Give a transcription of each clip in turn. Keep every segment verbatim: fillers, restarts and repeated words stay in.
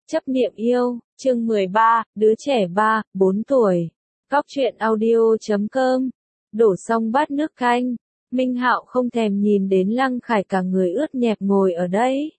Chấp niệm yêu, chương mười ba, đứa trẻ ba, bốn tuổi. Góc truyện audio chấm com. Đổ xong bát nước canh, Minh Hạo không thèm nhìn đến Lăng Khải cả người ướt nhẹp ngồi ở đấy.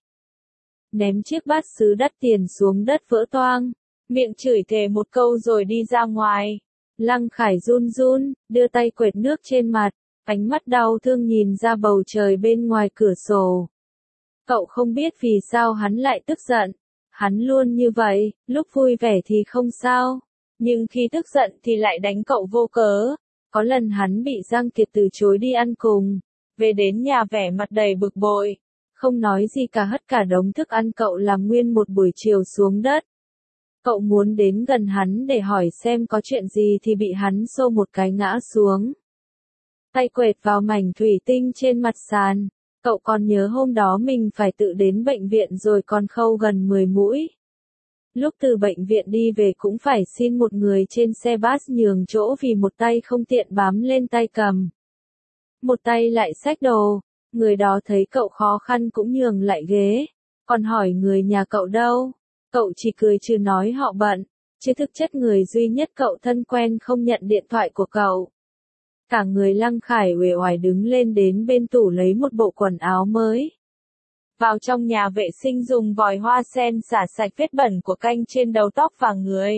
Ném chiếc bát sứ đắt tiền xuống đất vỡ toang, miệng chửi thề một câu rồi đi ra ngoài. Lăng Khải run run, đưa tay quệt nước trên mặt, ánh mắt đau thương nhìn ra bầu trời bên ngoài cửa sổ. Cậu không biết vì sao hắn lại tức giận. Hắn luôn như vậy, lúc vui vẻ thì không sao, nhưng khi tức giận thì lại đánh cậu vô cớ. Có lần hắn bị Giang Kiệt từ chối đi ăn cùng, về đến nhà vẻ mặt đầy bực bội, không nói gì cả, hất cả đống thức ăn cậu làm nguyên một buổi chiều xuống đất. Cậu muốn đến gần hắn để hỏi xem có chuyện gì thì bị hắn xô một cái ngã xuống. Tay quệt vào mảnh thủy tinh trên mặt sàn. Cậu còn nhớ hôm đó mình phải tự đến bệnh viện rồi còn khâu gần mười mũi. Lúc từ bệnh viện đi về cũng phải xin một người trên xe bus nhường chỗ vì một tay không tiện bám lên tay cầm. Một tay lại xách đồ, người đó thấy cậu khó khăn cũng nhường lại ghế, còn hỏi người nhà cậu đâu. Cậu chỉ cười chứ nói họ bận, chứ thực chất người duy nhất cậu thân quen không nhận điện thoại của cậu. Cả người Lăng Khải uể oải đứng lên đến bên tủ lấy một bộ quần áo mới. Vào trong nhà vệ sinh dùng vòi hoa sen xả sạch vết bẩn của canh trên đầu tóc và người.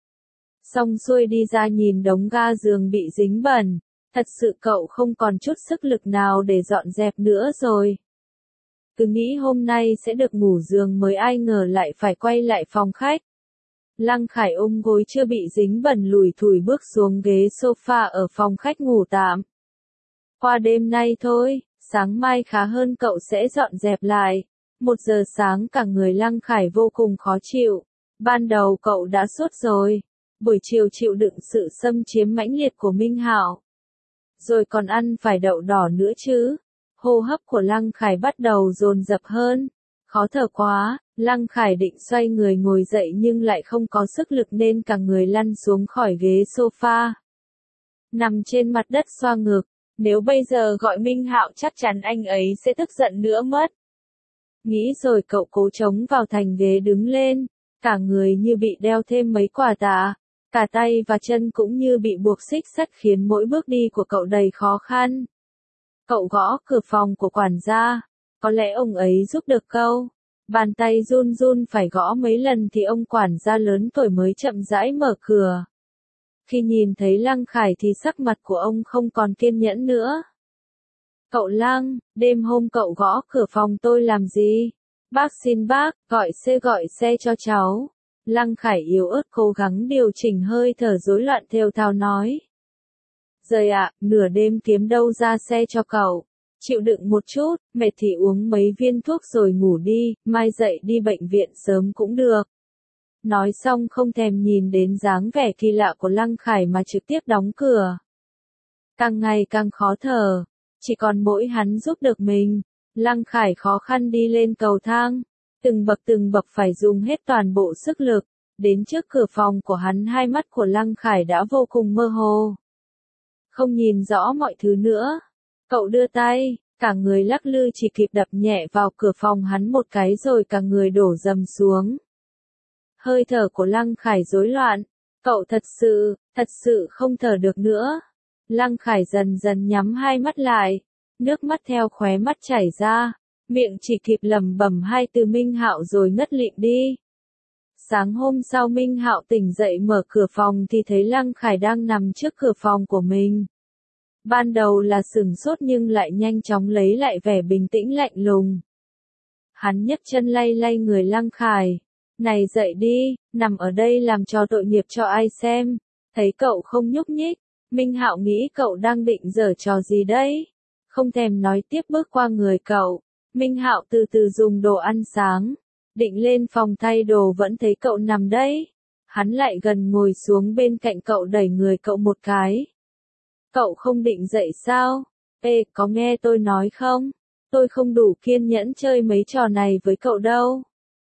Xong xuôi đi ra nhìn đống ga giường bị dính bẩn, thật sự cậu không còn chút sức lực nào để dọn dẹp nữa rồi. Cứ nghĩ hôm nay sẽ được ngủ giường mới, ai ngờ lại phải quay lại phòng khách. Lăng Khải ôm gối chưa bị dính bẩn lủi thủi bước xuống ghế sofa ở phòng khách ngủ tạm. Qua đêm nay thôi, sáng mai khá hơn cậu sẽ dọn dẹp lại. Một giờ sáng cả người Lăng Khải vô cùng khó chịu. Ban đầu cậu đã sốt rồi, buổi chiều chịu đựng sự xâm chiếm mãnh liệt của Minh Hạo. Rồi còn ăn phải đậu đỏ nữa chứ. Hô hấp của Lăng Khải bắt đầu dồn dập hơn. Khó thở quá, Lăng Khải định xoay người ngồi dậy nhưng lại không có sức lực nên cả người lăn xuống khỏi ghế sofa. Nằm trên mặt đất xoa ngực, nếu bây giờ gọi Minh Hạo chắc chắn anh ấy sẽ tức giận nữa mất. Nghĩ rồi cậu cố chống vào thành ghế đứng lên, cả người như bị đeo thêm mấy quả tạ, cả tay và chân cũng như bị buộc xích sắt khiến mỗi bước đi của cậu đầy khó khăn. Cậu gõ cửa phòng của quản gia, có lẽ ông ấy giúp được câu. Bàn tay run run phải gõ mấy lần thì ông quản gia lớn tuổi mới chậm rãi mở cửa. Khi nhìn thấy Lăng Khải thì sắc mặt của ông không còn kiên nhẫn nữa. Cậu Lăng, đêm hôm cậu gõ cửa phòng tôi làm gì? Bác xin bác, gọi xe gọi xe cho cháu. Lăng Khải yếu ớt cố gắng điều chỉnh hơi thở rối loạn thều thào nói. Rời ạ, nửa đêm kiếm đâu ra xe cho cậu. Chịu đựng một chút, mệt thì uống mấy viên thuốc rồi ngủ đi, mai dậy đi bệnh viện sớm cũng được. Nói xong không thèm nhìn đến dáng vẻ kỳ lạ của Lăng Khải mà trực tiếp đóng cửa. Càng ngày càng khó thở, chỉ còn mỗi hắn giúp được mình. Lăng Khải khó khăn đi lên cầu thang, từng bậc từng bậc phải dùng hết toàn bộ sức lực. Đến trước cửa phòng của hắn, hai mắt của Lăng Khải đã vô cùng mơ hồ. Không nhìn rõ mọi thứ nữa. Cậu đưa tay, cả người lắc lư chỉ kịp đập nhẹ vào cửa phòng hắn một cái rồi cả người đổ dầm xuống. Hơi thở của Lăng Khải rối loạn. Cậu thật sự, thật sự không thở được nữa. Lăng Khải dần dần nhắm hai mắt lại. Nước mắt theo khóe mắt chảy ra. Miệng chỉ kịp lẩm bẩm hai từ Minh Hạo rồi ngất lịm đi. Sáng hôm sau Minh Hạo tỉnh dậy mở cửa phòng thì thấy Lăng Khải đang nằm trước cửa phòng của mình. Ban đầu là sửng sốt nhưng lại nhanh chóng lấy lại vẻ bình tĩnh lạnh lùng. Hắn nhấc chân lay lay người Lăng Khải. Này dậy đi, nằm ở đây làm trò tội nghiệp cho ai xem. Thấy cậu không nhúc nhích, Minh Hạo nghĩ cậu đang định giở trò gì đấy. Không thèm nói tiếp bước qua người cậu. Minh Hạo từ từ dùng đồ ăn sáng. Định lên phòng thay đồ vẫn thấy cậu nằm đấy. Hắn lại gần ngồi xuống bên cạnh cậu đẩy người cậu một cái. Cậu không định dậy sao? Ê, có nghe tôi nói không? Tôi không đủ kiên nhẫn chơi mấy trò này với cậu đâu.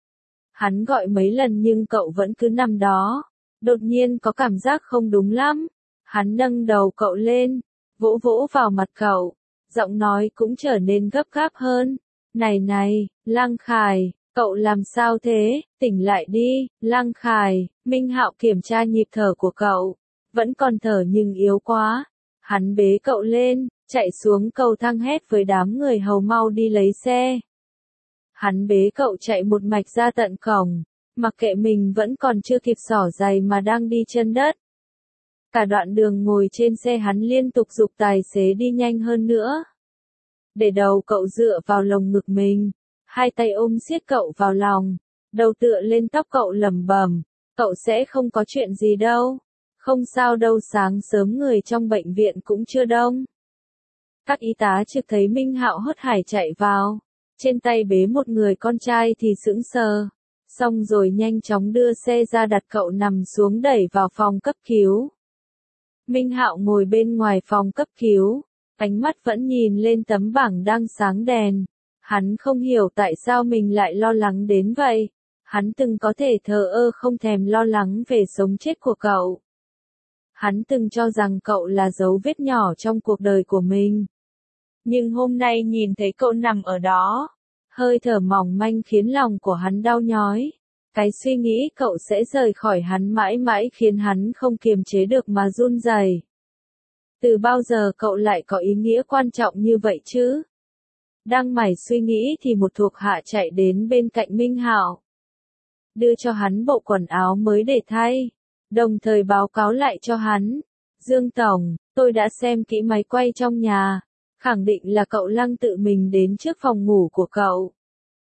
Hắn gọi mấy lần nhưng cậu vẫn cứ nằm đó. Đột nhiên có cảm giác không đúng lắm. Hắn nâng đầu cậu lên, vỗ vỗ vào mặt cậu. Giọng nói cũng trở nên gấp gáp hơn. Này này, Lăng Khải, Cậu làm sao thế, tỉnh lại đi, Lăng Khải. Minh Hạo kiểm tra nhịp thở của cậu. Vẫn còn thở nhưng yếu quá. Hắn bế cậu lên, chạy xuống cầu thang hét với đám người hầu mau đi lấy xe. Hắn bế cậu chạy một mạch ra tận cổng, mặc kệ mình vẫn còn chưa kịp xỏ giày mà đang đi chân đất. Cả đoạn đường ngồi trên xe hắn liên tục giục tài xế đi nhanh hơn nữa. Để đầu cậu dựa vào lồng ngực mình, hai tay ôm siết cậu vào lòng, đầu tựa lên tóc cậu lẩm bẩm, cậu sẽ không có chuyện gì đâu, không sao đâu. Sáng sớm người trong bệnh viện cũng chưa đông. Các y tá trực thấy Minh Hạo hớt hải chạy vào, trên tay bế một người con trai thì sững sờ, xong rồi nhanh chóng đưa xe ra đặt cậu nằm xuống đẩy vào phòng cấp cứu. Minh Hạo ngồi bên ngoài phòng cấp cứu, ánh mắt vẫn nhìn lên tấm bảng đang sáng đèn. Hắn không hiểu tại sao mình lại lo lắng đến vậy. Hắn từng có thể thờ ơ không thèm lo lắng về sống chết của cậu. Hắn từng cho rằng cậu là dấu vết nhỏ trong cuộc đời của mình. Nhưng hôm nay nhìn thấy cậu nằm ở đó, hơi thở mỏng manh khiến lòng của hắn đau nhói. Cái suy nghĩ cậu sẽ rời khỏi hắn mãi mãi khiến hắn không kiềm chế được mà run rẩy. Từ bao giờ cậu lại có ý nghĩa quan trọng như vậy chứ? Đang mải suy nghĩ thì một thuộc hạ chạy đến bên cạnh Minh Hạo, đưa cho hắn bộ quần áo mới để thay, đồng thời báo cáo lại cho hắn. Dương Tổng, tôi đã xem kỹ máy quay trong nhà, khẳng định là cậu Lăng tự mình đến trước phòng ngủ của cậu.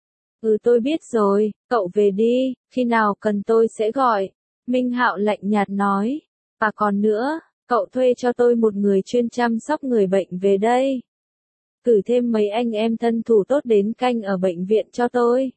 Ừ tôi biết rồi, cậu về đi, khi nào cần tôi sẽ gọi. Minh Hạo lạnh nhạt nói. Và còn nữa, cậu thuê cho tôi một người chuyên chăm sóc người bệnh về đây. Cử thêm mấy anh em thân thủ tốt đến canh ở bệnh viện cho tôi.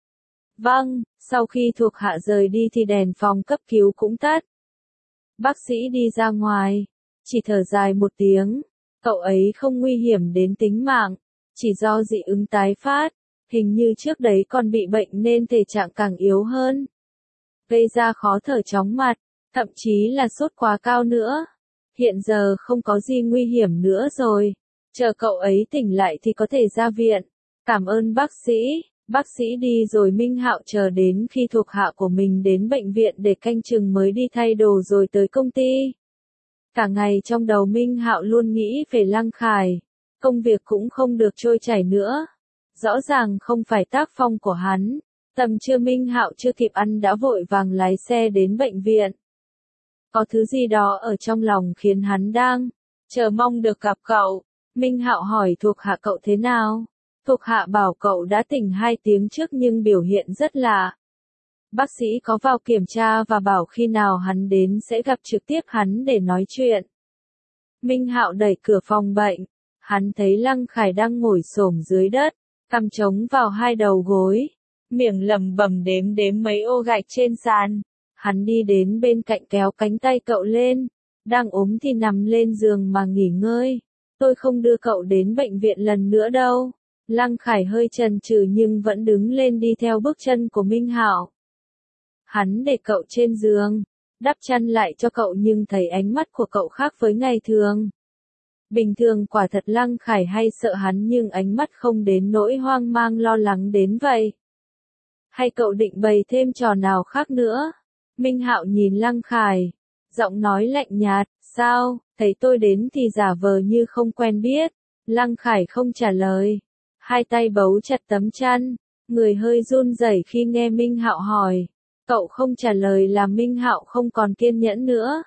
Vâng, sau khi thuộc hạ rời đi thì đèn phòng cấp cứu cũng tắt. Bác sĩ đi ra ngoài, chỉ thở dài một tiếng, cậu ấy không nguy hiểm đến tính mạng, chỉ do dị ứng tái phát, hình như trước đấy còn bị bệnh nên thể trạng càng yếu hơn. Gây ra khó thở chóng mặt, thậm chí là sốt quá cao nữa. Hiện giờ không có gì nguy hiểm nữa rồi, chờ cậu ấy tỉnh lại thì có thể ra viện. Cảm ơn bác sĩ. Bác sĩ đi rồi Minh Hạo chờ đến khi thuộc hạ của mình đến bệnh viện để canh chừng mới đi thay đồ rồi tới công ty. Cả ngày trong đầu Minh Hạo luôn nghĩ về Lăng Khải, công việc cũng không được trôi chảy nữa. Rõ ràng không phải tác phong của hắn. Tầm trưa Minh Hạo chưa kịp ăn đã vội vàng lái xe đến bệnh viện. Có thứ gì đó ở trong lòng khiến hắn đang chờ mong được gặp cậu. Minh Hạo hỏi thuộc hạ cậu thế nào. Thuộc hạ bảo cậu đã tỉnh hai tiếng trước nhưng biểu hiện rất lạ. Bác sĩ có vào kiểm tra và bảo khi nào hắn đến sẽ gặp trực tiếp hắn để nói chuyện. Minh Hạo đẩy cửa phòng bệnh. Hắn thấy Lăng Khải đang ngồi xổm dưới đất, cằm chống vào hai đầu gối, miệng lẩm bẩm đếm đếm mấy ô gạch trên sàn. Hắn đi đến bên cạnh kéo cánh tay cậu lên. Đang ốm thì nằm lên giường mà nghỉ ngơi. Tôi không đưa cậu đến bệnh viện lần nữa đâu. Lăng Khải hơi chần chừ nhưng vẫn đứng lên đi theo bước chân của Minh Hạo. Hắn để cậu trên giường, đắp chăn lại cho cậu nhưng thấy ánh mắt của cậu khác với ngày thường. Bình thường quả thật Lăng Khải hay sợ hắn nhưng ánh mắt không đến nỗi hoang mang lo lắng đến vậy. Hay cậu định bày thêm trò nào khác nữa? Minh Hạo nhìn Lăng Khải, giọng nói lạnh nhạt, sao, thấy tôi đến thì giả vờ như không quen biết. Lăng Khải không trả lời, hai tay bấu chặt tấm chăn, người hơi run rẩy khi nghe Minh Hạo hỏi. Cậu không trả lời làm Minh Hạo không còn kiên nhẫn nữa.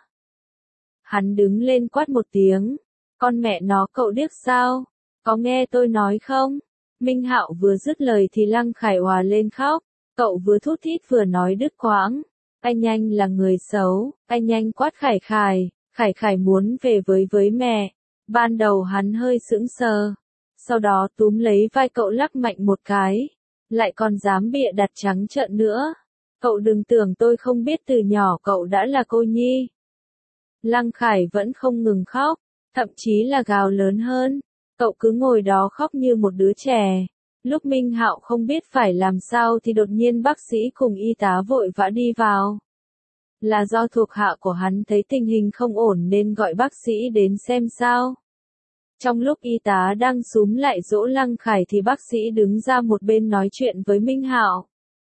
Hắn đứng lên quát một tiếng, con mẹ nó cậu điếc sao, có nghe tôi nói không? Minh Hạo vừa dứt lời thì Lăng Khải òa lên khóc, cậu vừa thút thít vừa nói đứt quãng. Anh Nhanh là người xấu, anh Nhanh quát Khải Khải, Khải Khải muốn về với với mẹ. Ban đầu hắn hơi sững sờ, sau đó túm lấy vai cậu lắc mạnh một cái, lại còn dám bịa đặt trắng trợn nữa. Cậu đừng tưởng tôi không biết từ nhỏ cậu đã là cô nhi. Lăng Khải vẫn không ngừng khóc, thậm chí là gào lớn hơn. Cậu cứ ngồi đó khóc như một đứa trẻ. Lúc Minh Hạo không biết phải làm sao thì đột nhiên bác sĩ cùng y tá vội vã đi vào. Là do thuộc hạ của hắn thấy tình hình không ổn nên gọi bác sĩ đến xem sao. Trong lúc y tá đang xúm lại dỗ Lăng Khải thì bác sĩ đứng ra một bên nói chuyện với Minh Hạo.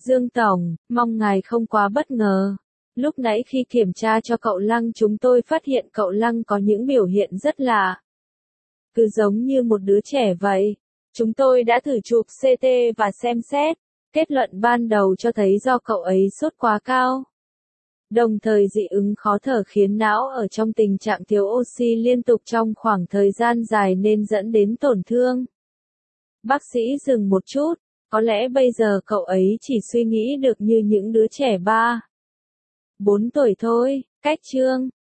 Dương Tổng, mong ngài không quá bất ngờ. Lúc nãy khi kiểm tra cho cậu Lăng chúng tôi phát hiện cậu Lăng có những biểu hiện rất lạ. Cứ giống như một đứa trẻ vậy. Chúng tôi đã thử chụp xê tê và xem xét. Kết luận ban đầu cho thấy do cậu ấy sốt quá cao. Đồng thời dị ứng khó thở khiến não ở trong tình trạng thiếu oxy liên tục trong khoảng thời gian dài nên dẫn đến tổn thương. Bác sĩ dừng một chút, có lẽ bây giờ cậu ấy chỉ suy nghĩ được như những đứa trẻ ba, bốn tuổi thôi, cách chương.